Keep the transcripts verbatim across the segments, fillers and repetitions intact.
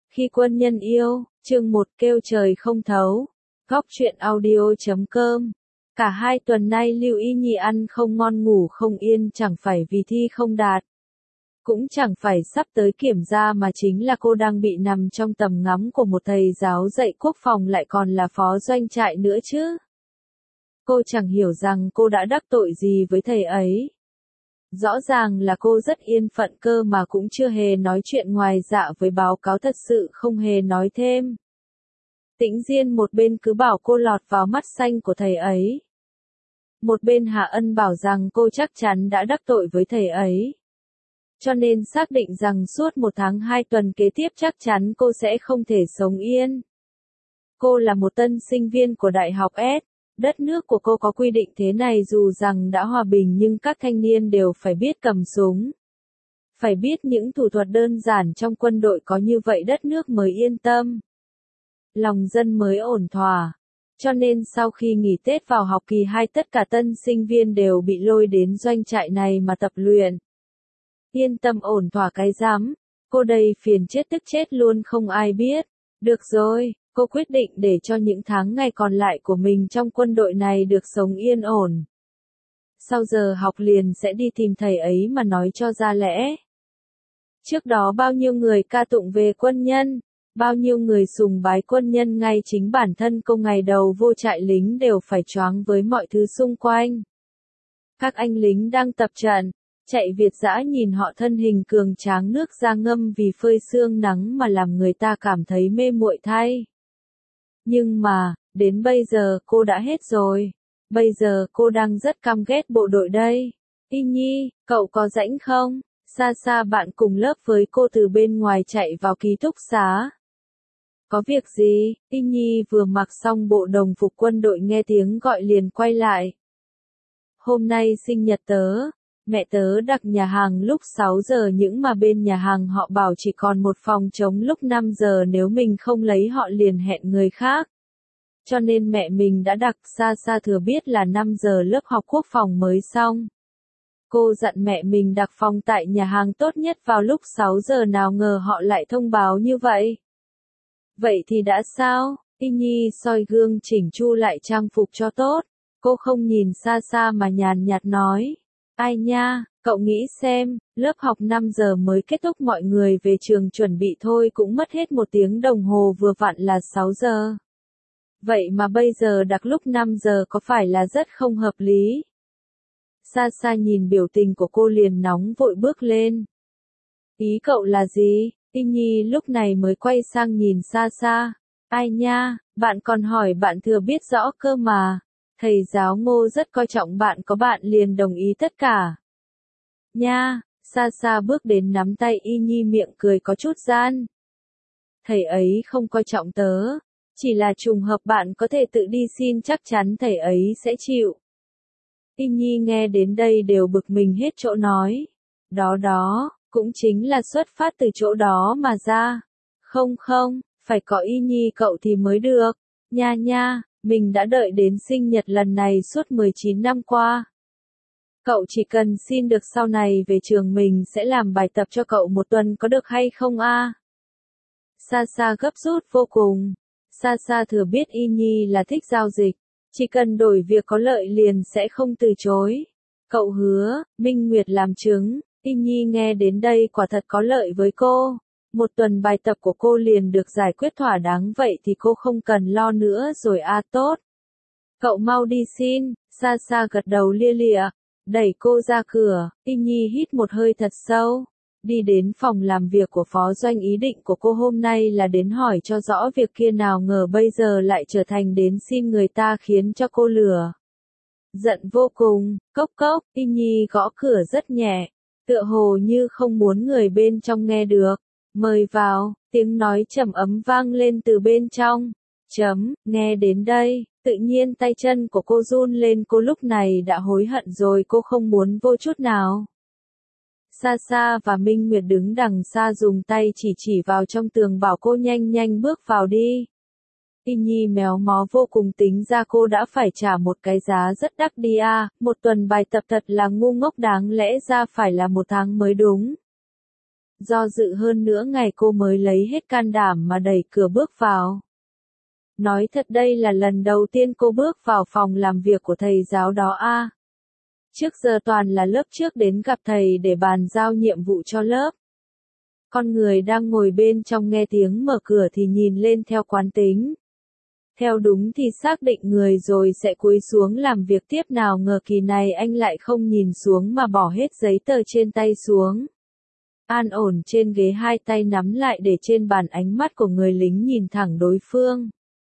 Khi quân nhân yêu, chương một kêu trời không thấu. Góc truyện audio chấm com. Cả hai tuần nay Lưu Y Nhi ăn không ngon ngủ không yên, chẳng phải vì thi không đạt, cũng chẳng phải sắp tới kiểm tra, mà chính là cô đang bị nằm trong tầm ngắm của một thầy giáo dạy quốc phòng, lại còn là phó doanh trại nữa chứ. Cô chẳng hiểu rằng cô đã đắc tội gì với thầy ấy. Rõ ràng là cô rất yên phận cơ mà cũng chưa hề nói chuyện ngoài dạ với báo cáo, thật sự không hề nói thêm. Tĩnh Diên một bên cứ bảo cô lọt vào mắt xanh của thầy ấy, một bên Hạ Ân bảo rằng cô chắc chắn đã đắc tội với thầy ấy, cho nên xác định rằng suốt một tháng hai tuần kế tiếp chắc chắn cô sẽ không thể sống yên. Cô là một tân sinh viên của Đại học S. Đất nước của cô có quy định thế này, dù rằng đã hòa bình nhưng các thanh niên đều phải biết cầm súng. Phải biết những thủ thuật đơn giản trong quân đội, có như vậy đất nước mới yên tâm, lòng dân mới ổn thỏa. Cho nên sau khi nghỉ Tết vào học kỳ hai, tất cả tân sinh viên đều bị lôi đến doanh trại này mà tập luyện. Yên tâm ổn thỏa cái rắm, cô đây phiền chết tức chết luôn không ai biết. Được rồi, cô quyết định để cho những tháng ngày còn lại của mình trong quân đội này được sống yên ổn. Sau giờ học liền sẽ đi tìm thầy ấy mà nói cho ra lẽ. Trước đó bao nhiêu người ca tụng về quân nhân, bao nhiêu người sùng bái quân nhân, ngay chính bản thân cô ngày đầu vô trại lính đều phải choáng với mọi thứ xung quanh. Các anh lính đang tập trận, chạy Việt dã, nhìn họ thân hình cường tráng, nước da ngâm vì phơi sương nắng mà làm người ta cảm thấy mê muội thay. Nhưng mà, đến bây giờ cô đã hết rồi. Bây giờ cô đang rất căm ghét bộ đội đây. Y Nhi, cậu có rảnh không? Xa xa bạn cùng lớp với cô từ bên ngoài chạy vào ký túc xá. Có việc gì? Y Nhi vừa mặc xong bộ đồng phục quân đội nghe tiếng gọi liền quay lại. Hôm nay sinh nhật tớ, mẹ tớ đặt nhà hàng lúc sáu giờ, nhưng mà bên nhà hàng họ bảo chỉ còn một phòng trống lúc năm giờ, nếu mình không lấy họ liền hẹn người khác. Cho nên mẹ mình đã đặt. Xa xa thừa biết là năm giờ lớp học quốc phòng mới xong. Cô dặn mẹ mình đặt phòng tại nhà hàng tốt nhất vào lúc sáu giờ, nào ngờ họ lại thông báo như vậy. Vậy thì đã sao? Y Nhi soi gương chỉnh chu lại trang phục cho tốt. Cô không nhìn xa xa mà nhàn nhạt nói. Ai nha, cậu nghĩ xem, lớp học năm giờ mới kết thúc, mọi người về trường chuẩn bị thôi cũng mất hết một tiếng đồng hồ, vừa vặn là sáu giờ. Vậy mà bây giờ đặt lúc năm giờ có phải là rất không hợp lý? Xa xa nhìn biểu tình của cô liền nóng vội bước lên. Ý cậu là gì? Y Nhi lúc này mới quay sang nhìn xa xa. Ai nha, bạn còn hỏi bạn thừa biết rõ cơ mà. Thầy giáo Ngô rất coi trọng bạn, có bạn liền đồng ý tất cả. Nha, xa xa bước đến nắm tay Y Nhi, miệng cười có chút gian. Thầy ấy không coi trọng tớ, chỉ là trùng hợp bạn có thể tự đi xin, chắc chắn thầy ấy sẽ chịu. Y Nhi nghe đến đây đều bực mình hết chỗ nói. Đó đó, cũng chính là xuất phát từ chỗ đó mà ra. Không không, phải có Y Nhi cậu thì mới được. Nha nha, mình đã đợi đến sinh nhật lần này suốt mười chín năm qua. Cậu chỉ cần xin được sau này về trường mình sẽ làm bài tập cho cậu một tuần, có được hay không a? Xa xa gấp rút vô cùng. Xa xa thừa biết Y Nhi là thích giao dịch, chỉ cần đổi việc có lợi liền sẽ không từ chối. Cậu hứa, Minh Nguyệt làm chứng. Y Nhi nghe đến đây quả thật có lợi với cô. Một tuần bài tập của cô liền được giải quyết thỏa đáng, vậy thì cô không cần lo nữa rồi a. À, tốt. Cậu mau đi xin. Xa xa gật đầu lia lịa, đẩy cô ra cửa. Y Nhi hít một hơi thật sâu, đi đến phòng làm việc của phó doanh. Ý định của cô hôm nay là đến hỏi cho rõ việc kia, nào ngờ bây giờ lại trở thành đến xin người ta, khiến cho cô lửa giận vô cùng. Cốc cốc, Y Nhi gõ cửa rất nhẹ, tựa hồ như không muốn người bên trong nghe được. Mời vào, tiếng nói trầm ấm vang lên từ bên trong. Chấm, nghe đến đây, tự nhiên tay chân của cô run lên, cô lúc này đã hối hận rồi, cô không muốn vô chút nào. Xa xa và Minh Nguyệt đứng đằng xa dùng tay chỉ chỉ vào trong tường bảo cô nhanh nhanh bước vào đi. Y Nhi méo mó vô cùng, tính ra cô đã phải trả một cái giá rất đắt đi à, một tuần bài tập thật là ngu ngốc, đáng lẽ ra phải là một tháng mới đúng. Do dự hơn nữa ngày cô mới lấy hết can đảm mà đẩy cửa bước vào. Nói thật đây là lần đầu tiên cô bước vào phòng làm việc của thầy giáo đó a. Trước giờ toàn là lớp trước đến gặp thầy để bàn giao nhiệm vụ cho lớp. Con người đang ngồi bên trong nghe tiếng mở cửa thì nhìn lên theo quán tính. Theo đúng thì xác định người rồi sẽ cúi xuống làm việc tiếp, nào ngờ kỳ này anh lại không nhìn xuống mà bỏ hết giấy tờ trên tay xuống. An ổn trên ghế, hai tay nắm lại để trên bàn, ánh mắt của người lính nhìn thẳng đối phương.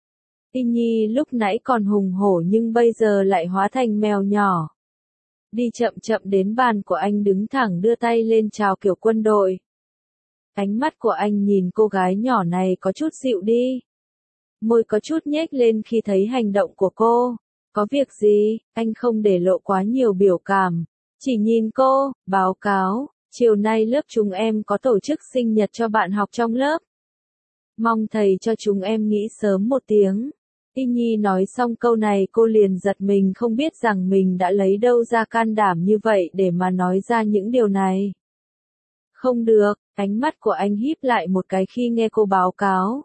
Y Nhi lúc nãy còn hùng hổ nhưng bây giờ lại hóa thành mèo nhỏ. Đi chậm chậm đến bàn của anh, đứng thẳng đưa tay lên chào kiểu quân đội. Ánh mắt của anh nhìn cô gái nhỏ này có chút dịu đi. Môi có chút nhếch lên khi thấy hành động của cô. Có việc gì? Anh không để lộ quá nhiều biểu cảm. Chỉ nhìn cô, báo cáo, chiều nay lớp chúng em có tổ chức sinh nhật cho bạn học trong lớp. Mong thầy cho chúng em nghỉ sớm một tiếng. Y Nhi nói xong câu này cô liền giật mình, không biết rằng mình đã lấy đâu ra can đảm như vậy để mà nói ra những điều này. Không được, ánh mắt của anh híp lại một cái khi nghe cô báo cáo.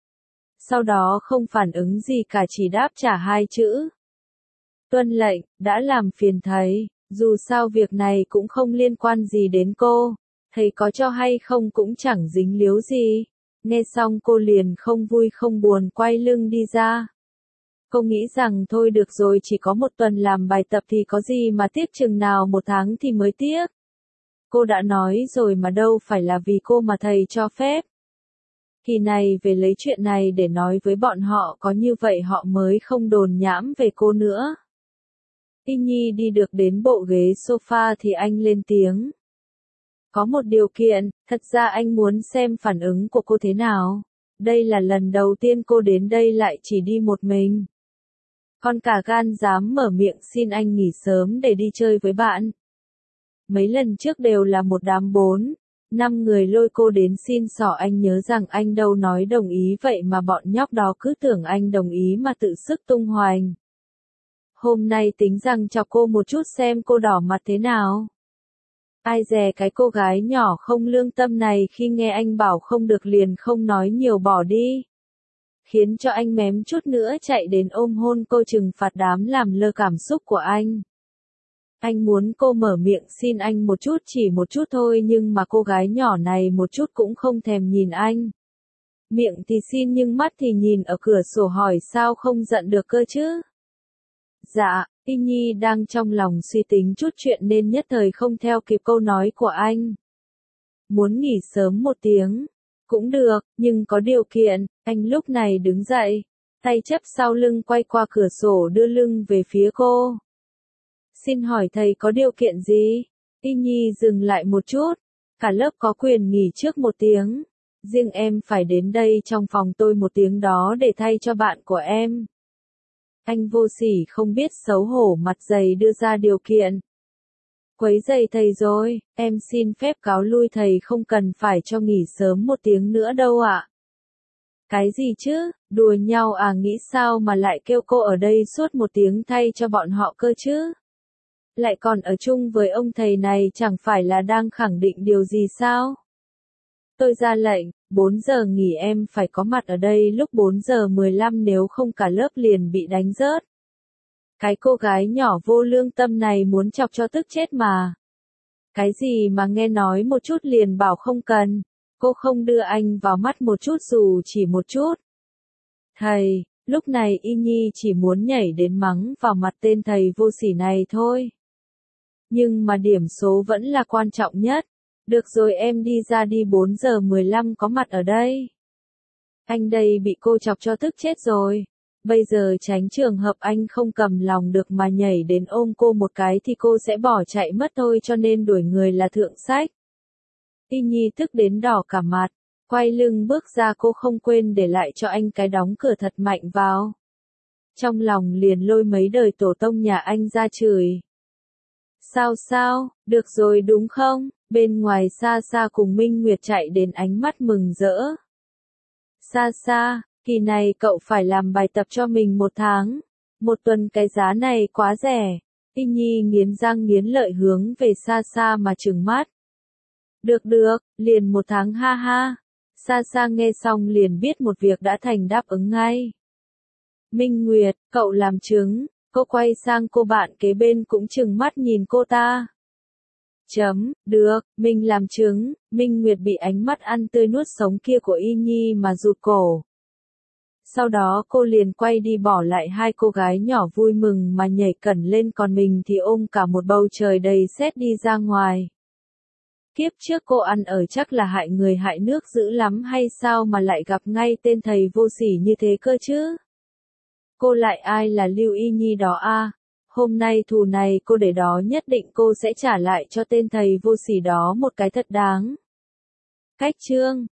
Sau đó không phản ứng gì cả, chỉ đáp trả hai chữ. Tuân lệnh, đã làm phiền thầy, dù sao việc này cũng không liên quan gì đến cô, thầy có cho hay không cũng chẳng dính líu gì. Nghe xong cô liền không vui không buồn quay lưng đi ra. Cô nghĩ rằng thôi được rồi, chỉ có một tuần làm bài tập thì có gì mà tiếc, chừng nào một tháng thì mới tiếc. Cô đã nói rồi mà, đâu phải là vì cô mà thầy cho phép. Kỳ này về lấy chuyện này để nói với bọn họ, có như vậy họ mới không đồn nhãm về cô nữa. Y Nhi đi được đến bộ ghế sofa thì anh lên tiếng. Có một điều kiện, thật ra anh muốn xem phản ứng của cô thế nào. Đây là lần đầu tiên cô đến đây lại chỉ đi một mình. Còn cả gan dám mở miệng xin anh nghỉ sớm để đi chơi với bạn. Mấy lần trước đều là một đám bốn, năm người lôi cô đến xin xỏ, anh nhớ rằng anh đâu nói đồng ý, vậy mà bọn nhóc đó cứ tưởng anh đồng ý mà tự sức tung hoành. Hôm nay tính rằng chọc cô một chút xem cô đỏ mặt thế nào. Ai dè cái cô gái nhỏ không lương tâm này khi nghe anh bảo không được liền không nói nhiều bỏ đi. Khiến cho anh mém chút nữa chạy đến ôm hôn cô, trừng phạt đám làm lơ cảm xúc của anh. Anh muốn cô mở miệng xin anh một chút, chỉ một chút thôi, nhưng mà cô gái nhỏ này một chút cũng không thèm nhìn anh. Miệng thì xin nhưng mắt thì nhìn ở cửa sổ, hỏi sao không giận được cơ chứ. Dạ, Y Nhi đang trong lòng suy tính chút chuyện nên nhất thời không theo kịp câu nói của anh. Muốn nghỉ sớm một tiếng. Cũng được, nhưng có điều kiện. Anh lúc này đứng dậy, tay chấp sau lưng quay qua cửa sổ đưa lưng về phía cô. Xin hỏi thầy có điều kiện gì? Y Nhi dừng lại một chút. Cả lớp có quyền nghỉ trước một tiếng. Riêng em phải đến đây trong phòng tôi một tiếng đó để thay cho bạn của em. Anh vô sỉ không biết xấu hổ, mặt dày đưa ra điều kiện. Quấy rầy thầy rồi, em xin phép cáo lui, thầy không cần phải cho nghỉ sớm một tiếng nữa đâu ạ. Cái gì chứ, đùa nhau à, nghĩ sao mà lại kêu cô ở đây suốt một tiếng thay cho bọn họ cơ chứ? Lại còn ở chung với ông thầy này, chẳng phải là đang khẳng định điều gì sao? Tôi ra lệnh, bốn giờ nghỉ em phải có mặt ở đây lúc bốn giờ mười lăm, nếu không cả lớp liền bị đánh rớt. Cái cô gái nhỏ vô lương tâm này muốn chọc cho tức chết mà. Cái gì mà nghe nói một chút liền bảo không cần. Cô không đưa anh vào mắt một chút dù chỉ một chút. Thầy, lúc này Y Nhi chỉ muốn nhảy đến mắng vào mặt tên thầy vô sỉ này thôi. Nhưng mà điểm số vẫn là quan trọng nhất. Được rồi, em đi ra đi, bốn giờ mười lăm có mặt ở đây. Anh đây bị cô chọc cho tức chết rồi. Bây giờ tránh trường hợp anh không cầm lòng được mà nhảy đến ôm cô một cái thì cô sẽ bỏ chạy mất thôi, cho nên đuổi người là thượng sách. Y Nhi tức đến đỏ cả mặt, quay lưng bước ra, cô không quên để lại cho anh cái đóng cửa thật mạnh vào. Trong lòng liền lôi mấy đời tổ tông nhà anh ra chửi. Sao sao, được rồi đúng không? Bên ngoài xa xa cùng Minh Nguyệt chạy đến, ánh mắt mừng rỡ. Xa xa, kỳ này cậu phải làm bài tập cho mình một tháng. Một tuần cái giá này quá rẻ. Y Nhi nghiến răng nghiến lợi hướng về xa xa mà trừng mắt. Được được, liền một tháng ha ha. Sa Sa nghe xong liền biết một việc đã thành đáp ứng ngay. Minh Nguyệt, cậu làm chứng, cô quay sang cô bạn kế bên cũng trừng mắt nhìn cô ta. Chấm, được, mình làm chứng, Minh Nguyệt bị ánh mắt ăn tươi nuốt sống kia của Y Nhi mà rụt cổ. Sau đó cô liền quay đi bỏ lại hai cô gái nhỏ vui mừng mà nhảy cẩn lên, còn mình thì ôm cả một bầu trời đầy sét đi ra ngoài. Kiếp trước cô ăn ở chắc là hại người hại nước dữ lắm hay sao mà lại gặp ngay tên thầy vô sỉ như thế cơ chứ? Cô lại ai là Lưu Y Nhi đó a? Hôm nay thù này cô để đó nhất định cô sẽ trả lại cho tên thầy vô sỉ đó một cái thật đáng. Cách chương